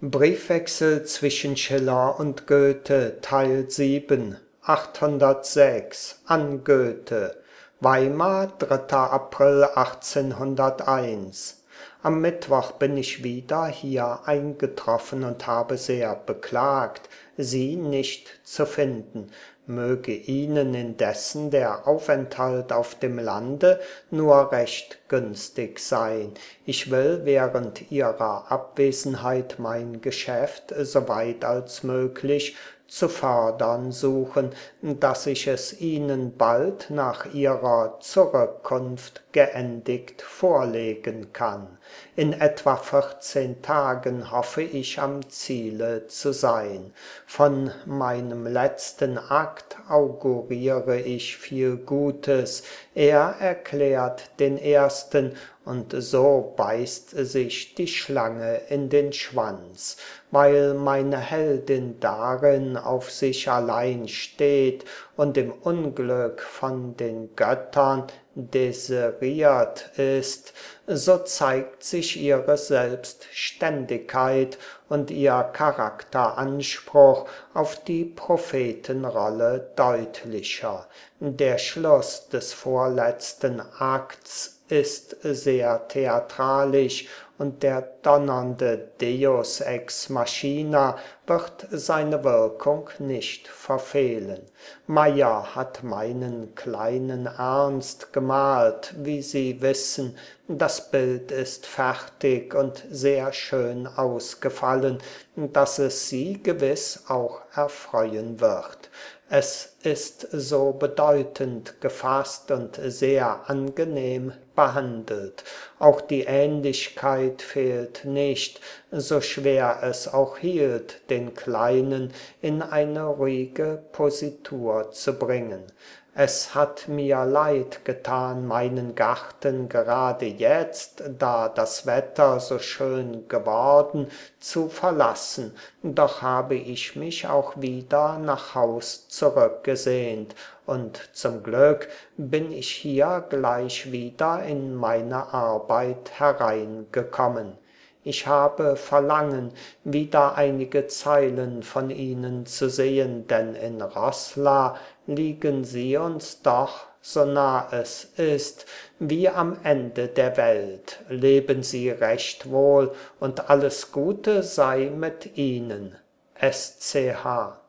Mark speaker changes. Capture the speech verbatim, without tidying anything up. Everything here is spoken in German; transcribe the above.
Speaker 1: Briefwechsel zwischen Schiller und Goethe, Teil sieben, achthundertsechs, an Goethe, Weimar, dritter April achtzehnhunderteins. Am Mittwoch bin ich wieder hier eingetroffen und habe sehr beklagt, Sie nicht zu finden. Möge Ihnen indessen der Aufenthalt auf dem Lande nur recht günstig sein. Ich will während Ihrer Abwesenheit mein Geschäft, soweit als möglich, zu fördern suchen, dass ich es Ihnen bald nach Ihrer Zurückkunft geendigt vorlegen kann. In etwa vierzehn Tagen hoffe ich am Ziele zu sein. Von meinem letzten Akt auguriere ich viel Gutes. Er erklärt den ersten, und so beißt sich die Schlange in den Schwanz. Weil meine Heldin darin auf sich allein steht und im Unglück von den Göttern deseriert ist, so zeigt sich ihre Selbstständigkeit und ihr Charakteranspruch auf die Prophetenrolle deutlicher. Der Schluss des vorletzten Akts ist sehr theatralisch und der donnernde Deus ex machina wird seine Wirkung nicht verfehlen. Meyer hat meinen kleinen Ernst gemalt, wie Sie wissen. Das Bild ist fertig und sehr schön ausgefallen, dass es Sie gewiss auch erfreuen wird. Es ist so bedeutend gefasst und sehr angenehm behandelt. Auch die Ähnlichkeit fehlt nicht, so schwer es auch hielt, den Kleinen in eine ruhige Positur zu bringen. Es hat mir leid getan, meinen Garten gerade jetzt, da das Wetter so schön geworden, zu verlassen, doch habe ich mich auch wieder nach Haus zurückgesehnt, und zum Glück bin ich hier gleich wieder in meine Arbeit hereingekommen. Ich habe Verlangen, wieder einige Zeilen von Ihnen zu sehen, denn in Roßla liegen Sie uns doch, so nah es ist, wie am Ende der Welt. Leben Sie recht wohl und alles Gute sei mit Ihnen. S C H